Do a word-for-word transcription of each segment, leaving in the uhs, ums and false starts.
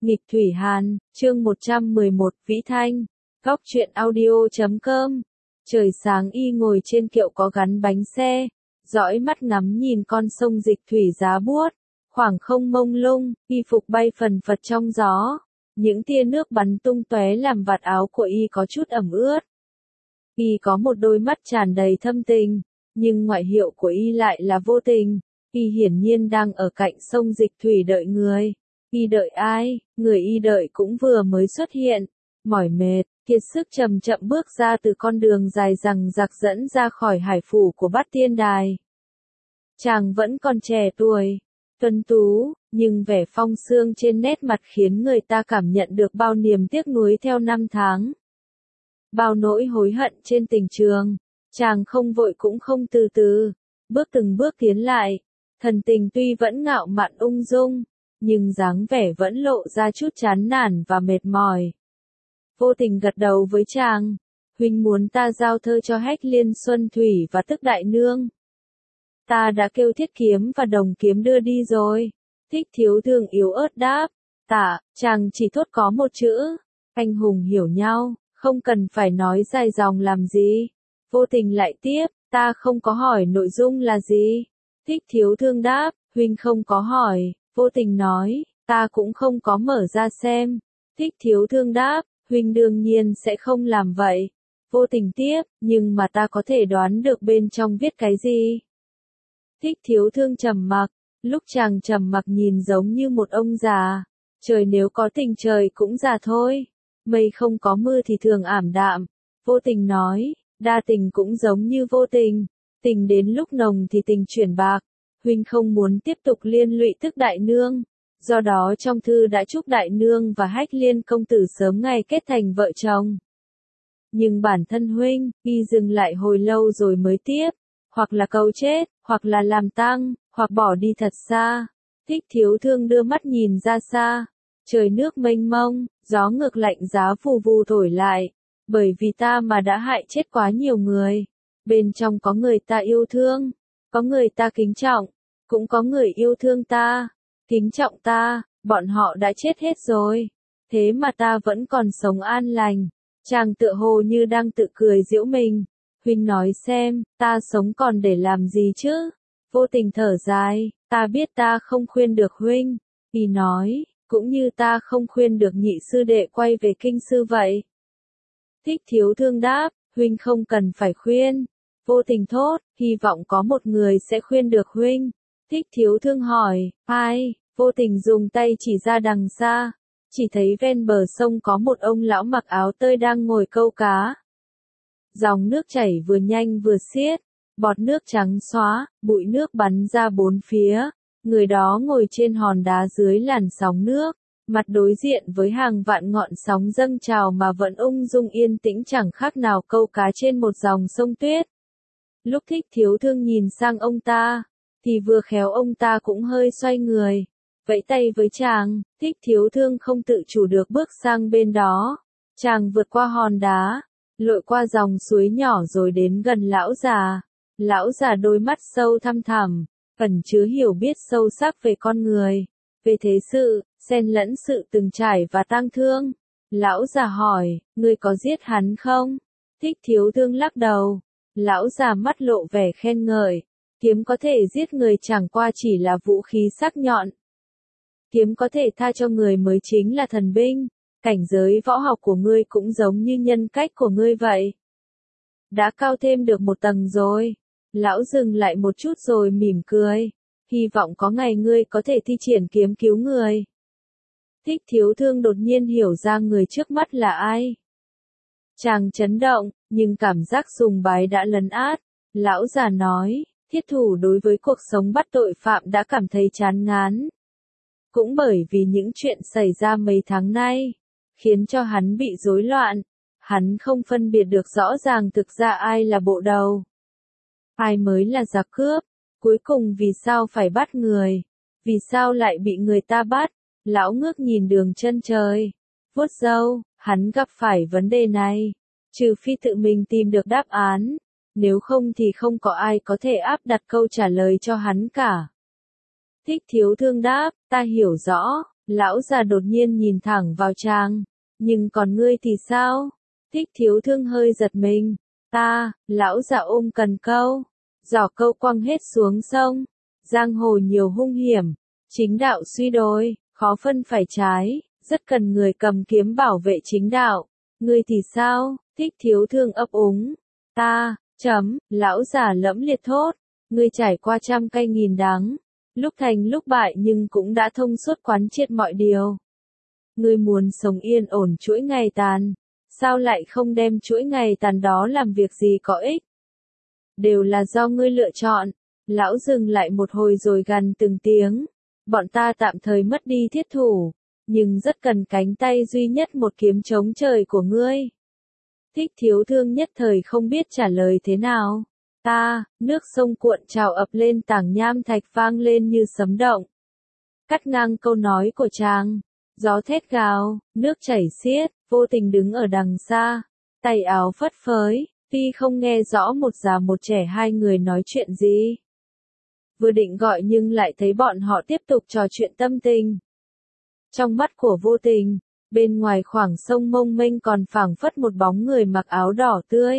Nghịch Thủy Hàn, chương một trăm mười một, Vĩ Thanh, góc truyện audio chấm com. Trời sáng y ngồi trên kiệu có gắn bánh xe, dõi mắt ngắm nhìn con sông Dịch Thủy giá buốt, khoảng không mông lung, y phục bay phần phật trong gió, những tia nước bắn tung tóe làm vạt áo của y có chút ẩm ướt. Y có một đôi mắt tràn đầy thâm tình, nhưng ngoại hiệu của y lại là vô tình, y hiển nhiên đang ở cạnh sông Dịch Thủy đợi người. Y đợi ai? Người y đợi cũng vừa mới xuất hiện, mỏi mệt, kiệt sức chậm chậm bước ra từ con đường dài rằng rạc dẫn ra khỏi hải phủ của Bát Tiên Đài. Chàng vẫn còn trẻ tuổi, tuấn tú, nhưng vẻ phong sương trên nét mặt khiến người ta cảm nhận được bao niềm tiếc nuối theo năm tháng. Bao nỗi hối hận trên tình trường, chàng không vội cũng không từ từ, bước từng bước tiến lại, thần tình tuy vẫn ngạo mạn ung dung, nhưng dáng vẻ vẫn lộ ra chút chán nản và mệt mỏi. Vô Tình gật đầu với chàng, huynh muốn ta giao thơ cho Hách Liên Xuân Thủy và Tức Đại Nương. Ta đã kêu Thiết Kiếm và Đồng Kiếm đưa đi rồi. Thích Thiếu Thương yếu ớt đáp, tạ, chàng chỉ thốt có một chữ, anh hùng hiểu nhau, không cần phải nói dài dòng làm gì. Vô Tình lại tiếp, ta không có hỏi nội dung là gì. Thích Thiếu Thương đáp, huynh không có hỏi. Vô Tình nói, ta cũng không có mở ra xem. Thích Thiếu Thương đáp, huynh đương nhiên sẽ không làm vậy. Vô Tình tiếp, nhưng mà ta có thể đoán được bên trong viết cái gì. Thích Thiếu Thương trầm mặc, lúc chàng trầm mặc nhìn giống như một ông già. Trời nếu có tình trời cũng già thôi. Mây không có mưa thì thường ảm đạm. Vô Tình nói, đa tình cũng giống như vô tình. Tình đến lúc nồng thì tình chuyển bạc. Huynh không muốn tiếp tục liên lụy Tức Đại Nương, do đó trong thư đã chúc Đại Nương và Hách Liên công tử sớm ngày kết thành vợ chồng. Nhưng bản thân huynh, y dừng lại hồi lâu rồi mới tiếp, hoặc là câu chết, hoặc là làm tang, hoặc bỏ đi thật xa. Thích Thiếu Thương đưa mắt nhìn ra xa, trời nước mênh mông, gió ngược lạnh giá vù vù thổi lại, bởi vì ta mà đã hại chết quá nhiều người. Bên trong có người ta yêu thương, có người ta kính trọng, cũng có người yêu thương ta, kính trọng ta, bọn họ đã chết hết rồi. Thế mà ta vẫn còn sống an lành. Chàng tựa hồ như đang tự cười giễu mình. Huynh nói xem, ta sống còn để làm gì chứ? Vô Tình thở dài, ta biết ta không khuyên được huynh. Y nói, cũng như ta không khuyên được nhị sư đệ quay về kinh sư vậy. Thích Thiếu Thương đáp, huynh không cần phải khuyên. Vô Tình thốt, hy vọng có một người sẽ khuyên được huynh. Thích Thiếu Thương hỏi, ai? Vô Tình dùng tay chỉ ra đằng xa, chỉ thấy ven bờ sông có một ông lão mặc áo tơi đang ngồi câu cá. Dòng nước chảy vừa nhanh vừa xiết, bọt nước trắng xóa, bụi nước bắn ra bốn phía. Người đó ngồi trên hòn đá dưới làn sóng nước, mặt đối diện với hàng vạn ngọn sóng dâng trào mà vẫn ung dung yên tĩnh chẳng khác nào câu cá trên một dòng sông tuyết. Lúc Thích Thiếu Thương nhìn sang ông ta, thì vừa khéo ông ta cũng hơi xoay người, vẫy tay với chàng. Thích Thiếu Thương không tự chủ được bước sang bên đó. Chàng vượt qua hòn đá, lội qua dòng suối nhỏ rồi đến gần lão già. Lão già đôi mắt sâu thăm thẳm, ẩn chứa hiểu biết sâu sắc về con người, về thế sự, xen lẫn sự từng trải và tang thương. Lão già hỏi, ngươi có giết hắn không? Thích Thiếu Thương lắc đầu. Lão già mắt lộ vẻ khen ngợi. Kiếm có thể giết người chẳng qua chỉ là vũ khí sắc nhọn. Kiếm có thể tha cho người mới chính là thần binh. Cảnh giới võ học của ngươi cũng giống như nhân cách của ngươi vậy. Đã cao thêm được một tầng rồi. Lão dừng lại một chút rồi mỉm cười. Hy vọng có ngày ngươi có thể thi triển kiếm cứu người. Thích Thiếu Thương đột nhiên hiểu ra người trước mắt là ai. Chàng chấn động, nhưng cảm giác sùng bái đã lấn át. Lão già nói, thiết thủ đối với cuộc sống bắt tội phạm đã cảm thấy chán ngán. Cũng bởi vì những chuyện xảy ra mấy tháng nay, khiến cho hắn bị rối loạn. Hắn không phân biệt được rõ ràng thực ra ai là bộ đầu, ai mới là giặc cướp. Cuối cùng vì sao phải bắt người? Vì sao lại bị người ta bắt? Lão ngước nhìn đường chân trời, vuốt râu, hắn gặp phải vấn đề này, trừ phi tự mình tìm được đáp án, nếu không thì không có ai có thể áp đặt câu trả lời cho hắn cả. Thích Thiếu Thương đáp, ta hiểu rõ, Lão già đột nhiên nhìn thẳng vào chàng. Nhưng còn ngươi thì sao? Thích Thiếu Thương hơi giật mình. Ta, lão già ôm cần câu. Giỏ câu quăng hết xuống sông. Giang hồ nhiều hung hiểm. Chính đạo suy đồi, khó phân phải trái. Rất cần người cầm kiếm bảo vệ chính đạo. Ngươi thì sao? Thích Thiếu Thương ấp úng. Ta, chấm, lão già lẫm liệt thốt. Ngươi trải qua trăm cay nghìn đắng. Lúc thành lúc bại nhưng cũng đã thông suốt quán triệt mọi điều. Ngươi muốn sống yên ổn chuỗi ngày tàn. Sao lại không đem chuỗi ngày tàn đó làm việc gì có ích? Đều là do ngươi lựa chọn. Lão dừng lại một hồi rồi gằn từng tiếng. Bọn ta tạm thời mất đi thiết thủ. Nhưng rất cần cánh tay duy nhất một kiếm chống trời của ngươi. Thích Thiếu Thương nhất thời không biết trả lời thế nào. Ta, nước sông cuộn trào ập lên tảng nham thạch vang lên như sấm động. Cắt ngang câu nói của chàng. Gió thét gào, nước chảy xiết, vô tình đứng ở đằng xa. Tay áo phất phới, tuy không nghe rõ một già một trẻ hai người nói chuyện gì. Vừa định gọi nhưng lại thấy bọn họ tiếp tục trò chuyện tâm tình. Trong mắt của vô tình, bên ngoài khoảng sông mông mênh còn phảng phất một bóng người mặc áo đỏ tươi.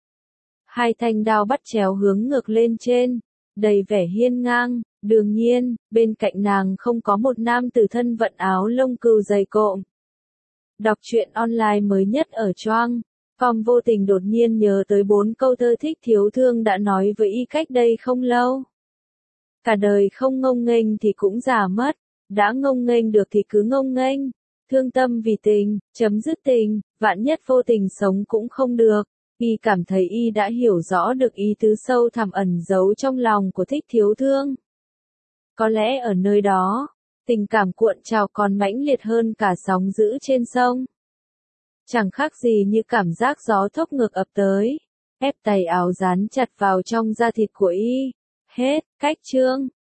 Hai thanh đao bắt chéo hướng ngược lên trên, đầy vẻ hiên ngang, đương nhiên, bên cạnh nàng không có một nam tử thân vận áo lông cừu dày cộm. Đọc truyện online mới nhất ở Choang, com vô tình đột nhiên nhớ tới bốn câu thơ Thích Thiếu Thương đã nói với y cách đây không lâu. Cả đời không ngông nghênh thì cũng già mất, đã ngông nghênh được thì cứ ngông nghênh, thương tâm vì tình, chấm dứt tình, vạn nhất vô tình sống cũng không được. Y cảm thấy y đã hiểu rõ được ý tứ sâu thẳm ẩn giấu trong lòng của Thích Thiếu Thương. Có lẽ ở nơi đó, tình cảm cuộn trào còn mãnh liệt hơn cả sóng dữ trên sông. Chẳng khác gì như cảm giác gió thốc ngược ập tới, ép tay áo dán chặt vào trong da thịt của y. Hết, cách chương.